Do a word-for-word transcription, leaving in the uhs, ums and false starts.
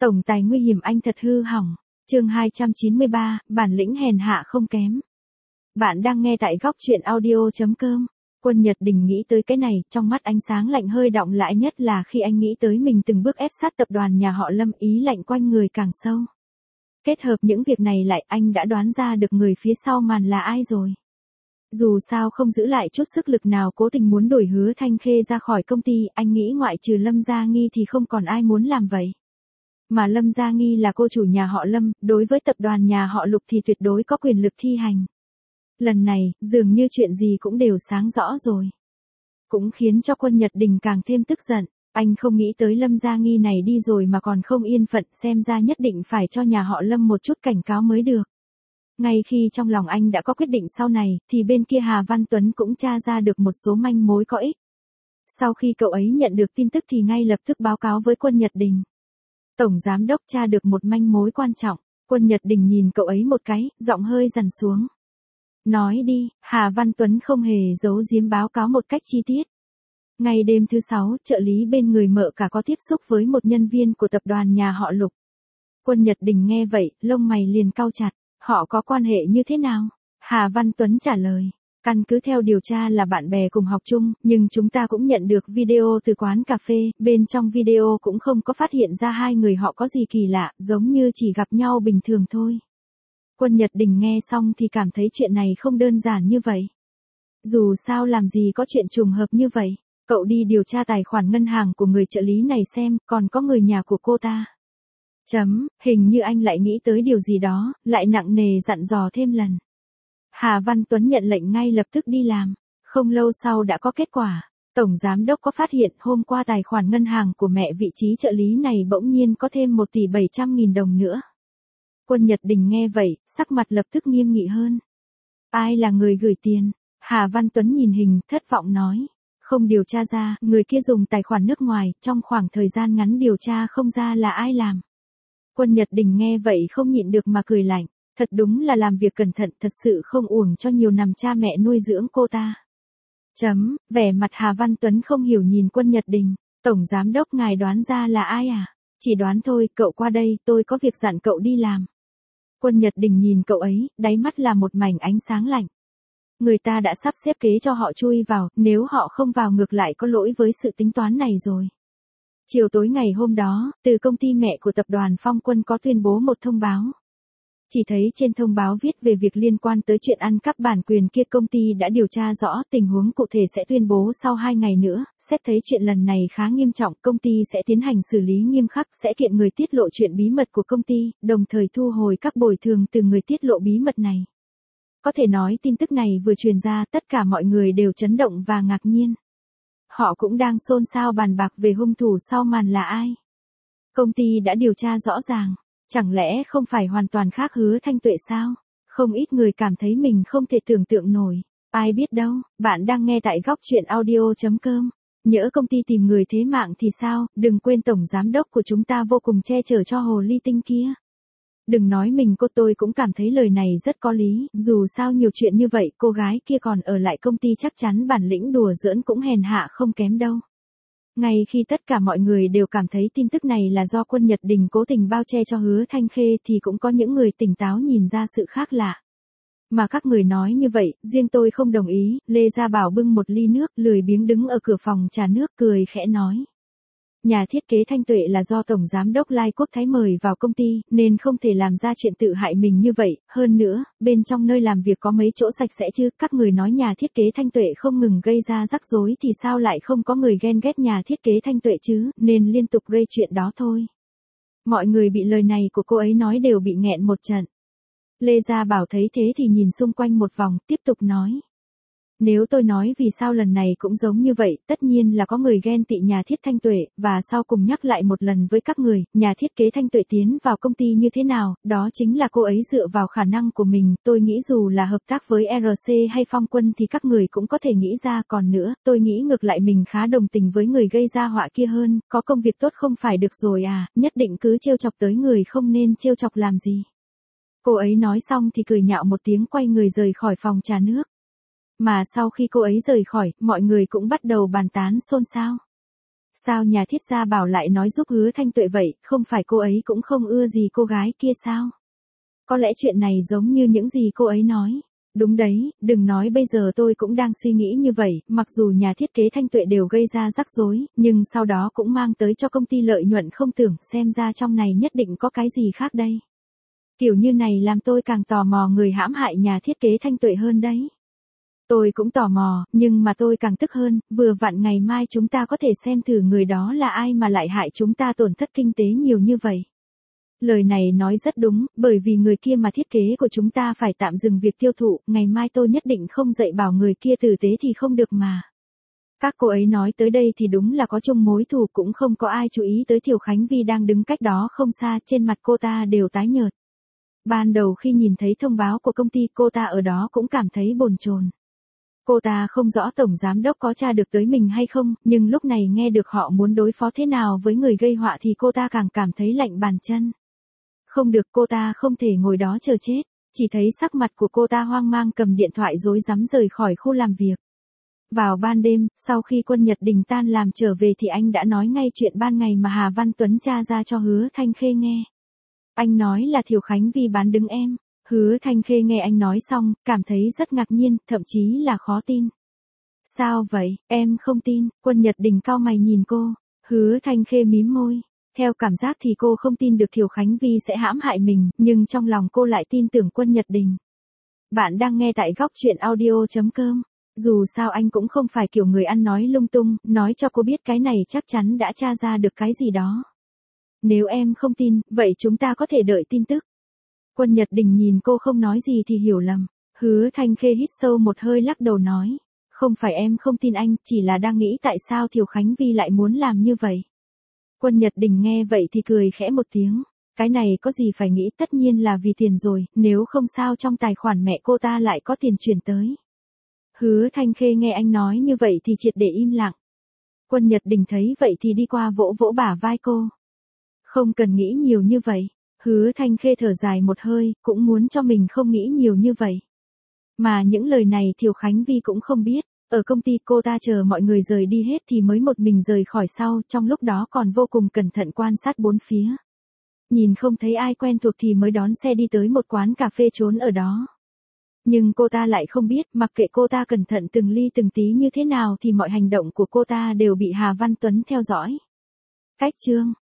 Tổng tài nguy hiểm anh thật hư hỏng. Chương hai trăm chín mươi ba, bản lĩnh hèn hạ không kém. Bạn đang nghe tại góc truyện audio chấm com. Quân Nhật Đình nghĩ tới cái này, trong mắt ánh sáng lạnh hơi đọng lại, nhất là khi anh nghĩ tới mình từng bước ép sát tập đoàn nhà họ Lâm, ý lạnh quanh người càng sâu. Kết hợp những việc này lại, anh đã đoán ra được người phía sau màn là ai rồi. Dù sao không giữ lại chút sức lực nào cố tình muốn đuổi Hứa Thanh Khê ra khỏi công ty, anh nghĩ ngoại trừ Lâm Gia Nghi thì không còn ai muốn làm vậy. Mà Lâm Gia Nghi là cô chủ nhà họ Lâm, đối với tập đoàn nhà họ Lục thì tuyệt đối có quyền lực thi hành. Lần này, dường như chuyện gì cũng đều sáng rõ rồi. Cũng khiến cho Quân Nhật Đình càng thêm tức giận. Anh không nghĩ tới Lâm Gia Nghi này đi rồi mà còn không yên phận, xem ra nhất định phải cho nhà họ Lâm một chút cảnh cáo mới được. Ngay khi trong lòng anh đã có quyết định sau này, thì bên kia Hà Văn Tuấn cũng tra ra được một số manh mối có ích. Sau khi cậu ấy nhận được tin tức thì ngay lập tức báo cáo với Quân Nhật Đình. Tổng giám đốc tra được một manh mối quan trọng. Quân Nhật Đình nhìn cậu ấy một cái, giọng hơi dằn xuống. Nói đi. Hà Văn Tuấn không hề giấu giếm báo cáo một cách chi tiết. Ngày đêm thứ sáu, trợ lý bên người Mợ Cả có tiếp xúc với một nhân viên của tập đoàn nhà họ Lục. Quân Nhật Đình nghe vậy, lông mày liền cau chặt. Họ có quan hệ như thế nào? Hà Văn Tuấn trả lời. Căn cứ theo điều tra là bạn bè cùng học chung, nhưng chúng ta cũng nhận được video từ quán cà phê, bên trong video cũng không có phát hiện ra hai người họ có gì kỳ lạ, giống như chỉ gặp nhau bình thường thôi. Quân Nhật Đình nghe xong thì cảm thấy chuyện này không đơn giản như vậy. Dù sao làm gì có chuyện trùng hợp như vậy, cậu đi điều tra tài khoản ngân hàng của người trợ lý này xem, còn có người nhà của cô ta. Chấm, hình như anh lại nghĩ tới điều gì đó, lại nặng nề dặn dò thêm lần. Hà Văn Tuấn nhận lệnh ngay lập tức đi làm. Không lâu sau đã có kết quả. Tổng giám đốc có phát hiện hôm qua tài khoản ngân hàng của mẹ vị trí trợ lý này bỗng nhiên có thêm một tỷ bảy trăm nghìn đồng nữa. Quân Nhật Đình nghe vậy, sắc mặt lập tức nghiêm nghị hơn. Ai là người gửi tiền? Hà Văn Tuấn nhìn hình, thất vọng nói. Không điều tra ra, người kia dùng tài khoản nước ngoài, trong khoảng thời gian ngắn điều tra không ra là ai làm. Quân Nhật Đình nghe vậy không nhịn được mà cười lạnh. Thật đúng là làm việc cẩn thận, thật sự không uổng cho nhiều năm cha mẹ nuôi dưỡng cô ta. Chấm, vẻ mặt Hà Văn Tuấn không hiểu nhìn Quân Nhật Đình. Tổng giám đốc ngài đoán ra là ai à? Chỉ đoán thôi, cậu qua đây, tôi có việc dặn cậu đi làm. Quân Nhật Đình nhìn cậu ấy, đáy mắt là một mảnh ánh sáng lạnh. Người ta đã sắp xếp kế cho họ chui vào, nếu họ không vào ngược lại có lỗi với sự tính toán này rồi. Chiều tối ngày hôm đó, từ công ty mẹ của tập đoàn Phong Quân có tuyên bố một thông báo. Chỉ thấy trên thông báo viết về việc liên quan tới chuyện ăn cắp bản quyền kia, công ty đã điều tra rõ, tình huống cụ thể sẽ tuyên bố sau hai ngày nữa, xét thấy chuyện lần này khá nghiêm trọng, công ty sẽ tiến hành xử lý nghiêm khắc, sẽ kiện người tiết lộ chuyện bí mật của công ty, đồng thời thu hồi các bồi thường từ người tiết lộ bí mật này. Có thể nói tin tức này vừa truyền ra, tất cả mọi người đều chấn động và ngạc nhiên. Họ cũng đang xôn xao bàn bạc về hung thủ sau màn là ai. Công ty đã điều tra rõ ràng. Chẳng lẽ không phải hoàn toàn khác Hứa Thanh Tuệ sao? Không ít người cảm thấy mình không thể tưởng tượng nổi. Ai biết đâu, bạn đang nghe tại góc truyện audio chấm com. Nhỡ công ty tìm người thế mạng thì sao? Đừng quên tổng giám đốc của chúng ta vô cùng che chở cho hồ ly tinh kia. Đừng nói mình cô, tôi cũng cảm thấy lời này rất có lý. Dù sao nhiều chuyện như vậy, cô gái kia còn ở lại công ty chắc chắn bản lĩnh đùa giỡn cũng hèn hạ không kém đâu. Ngay khi tất cả mọi người đều cảm thấy tin tức này là do Quân Nhật Đình cố tình bao che cho Hứa Thanh Khê thì cũng có những người tỉnh táo nhìn ra sự khác lạ. Mà các người nói như vậy, riêng tôi không đồng ý. Lê Gia Bảo bưng một ly nước, lười biếng đứng ở cửa phòng trà nước, cười khẽ nói. Nhà thiết kế Thanh Tuệ là do Tổng Giám đốc Lai Quốc Thái mời vào công ty, nên không thể làm ra chuyện tự hại mình như vậy. Hơn nữa, bên trong nơi làm việc có mấy chỗ sạch sẽ chứ. Các người nói nhà thiết kế Thanh Tuệ không ngừng gây ra rắc rối thì sao lại không có người ghen ghét nhà thiết kế Thanh Tuệ chứ, nên liên tục gây chuyện đó thôi. Mọi người bị lời này của cô ấy nói đều bị nghẹn một trận. Lê Gia Bảo thấy thế thì nhìn xung quanh một vòng, tiếp tục nói. Nếu tôi nói vì sao lần này cũng giống như vậy, tất nhiên là có người ghen tị nhà thiết Thanh Tuệ, và sau cùng nhắc lại một lần với các người, nhà thiết kế Thanh Tuệ tiến vào công ty như thế nào, đó chính là cô ấy dựa vào khả năng của mình, tôi nghĩ dù là hợp tác với rờ xê hay Phong Quân thì các người cũng có thể nghĩ ra, còn nữa, tôi nghĩ ngược lại mình khá đồng tình với người gây ra họa kia hơn, có công việc tốt không phải được rồi à, nhất định cứ trêu chọc tới người không nên trêu chọc làm gì. Cô ấy nói xong thì cười nhạo một tiếng quay người rời khỏi phòng trà nước. Mà sau khi cô ấy rời khỏi, mọi người cũng bắt đầu bàn tán xôn xao. Sao nhà thiết gia bảo lại nói giúp Hứa Thanh Tuệ vậy, không phải cô ấy cũng không ưa gì cô gái kia sao? Có lẽ chuyện này giống như những gì cô ấy nói. Đúng đấy, đừng nói bây giờ tôi cũng đang suy nghĩ như vậy, mặc dù nhà thiết kế Thanh Tuệ đều gây ra rắc rối, nhưng sau đó cũng mang tới cho công ty lợi nhuận không tưởng, xem ra trong này nhất định có cái gì khác đây. Kiểu như này làm tôi càng tò mò người hãm hại nhà thiết kế Thanh Tuệ hơn đấy. Tôi cũng tò mò, nhưng mà tôi càng tức hơn, vừa vặn ngày mai chúng ta có thể xem thử người đó là ai mà lại hại chúng ta tổn thất kinh tế nhiều như vậy. Lời này nói rất đúng, bởi vì người kia mà thiết kế của chúng ta phải tạm dừng việc tiêu thụ, ngày mai tôi nhất định không dạy bảo người kia tử tế thì không được mà. Các cô ấy nói tới đây thì đúng là có chung mối thù, cũng không có ai chú ý tới Thiều Khánh Vi đang đứng cách đó không xa, trên mặt cô ta đều tái nhợt. Ban đầu khi nhìn thấy thông báo của công ty, cô ta ở đó cũng cảm thấy bồn chồn. Cô ta không rõ tổng giám đốc có tra được tới mình hay không, nhưng lúc này nghe được họ muốn đối phó thế nào với người gây họa thì cô ta càng cảm thấy lạnh bàn chân. Không được, cô ta không thể ngồi đó chờ chết, chỉ thấy sắc mặt của cô ta hoang mang cầm điện thoại rối rắm rời khỏi khu làm việc. Vào ban đêm, sau khi Quân Nhật Đình tan làm trở về thì anh đã nói ngay chuyện ban ngày mà Hà Văn Tuấn tra ra cho Hứa Thanh Khê nghe. Anh nói là Thiều Khánh Vi bán đứng em. Hứa Thanh Khê nghe anh nói xong, cảm thấy rất ngạc nhiên, thậm chí là khó tin. Sao vậy, em không tin? Quân Nhật Đình cau mày nhìn cô. Hứa Thanh Khê mím môi. Theo cảm giác thì cô không tin được Thiều Khánh Vi sẽ hãm hại mình, nhưng trong lòng cô lại tin tưởng Quân Nhật Đình. Bạn đang nghe tại góc truyện audio chấm com. Dù sao anh cũng không phải kiểu người ăn nói lung tung, nói cho cô biết cái này chắc chắn đã tra ra được cái gì đó. Nếu em không tin, vậy chúng ta có thể đợi tin tức. Quân Nhật Đình nhìn cô không nói gì thì hiểu lầm. Hứa Thanh Khê hít sâu một hơi lắc đầu nói. Không phải em không tin anh, chỉ là đang nghĩ tại sao Thiều Khánh Vi lại muốn làm như vậy. Quân Nhật Đình nghe vậy thì cười khẽ một tiếng. Cái này có gì phải nghĩ, tất nhiên là vì tiền rồi, nếu không sao trong tài khoản mẹ cô ta lại có tiền chuyển tới. Hứa Thanh Khê nghe anh nói như vậy thì triệt để im lặng. Quân Nhật Đình thấy vậy thì đi qua vỗ vỗ bả vai cô. Không cần nghĩ nhiều như vậy. Hứa Thanh Khê thở dài một hơi, cũng muốn cho mình không nghĩ nhiều như vậy. Mà những lời này Thiều Khánh Vi cũng không biết. Ở công ty cô ta chờ mọi người rời đi hết thì mới một mình rời khỏi sau, trong lúc đó còn vô cùng cẩn thận quan sát bốn phía. Nhìn không thấy ai quen thuộc thì mới đón xe đi tới một quán cà phê trốn ở đó. Nhưng cô ta lại không biết, mặc kệ cô ta cẩn thận từng ly từng tí như thế nào thì mọi hành động của cô ta đều bị Hà Văn Tuấn theo dõi. Cách chương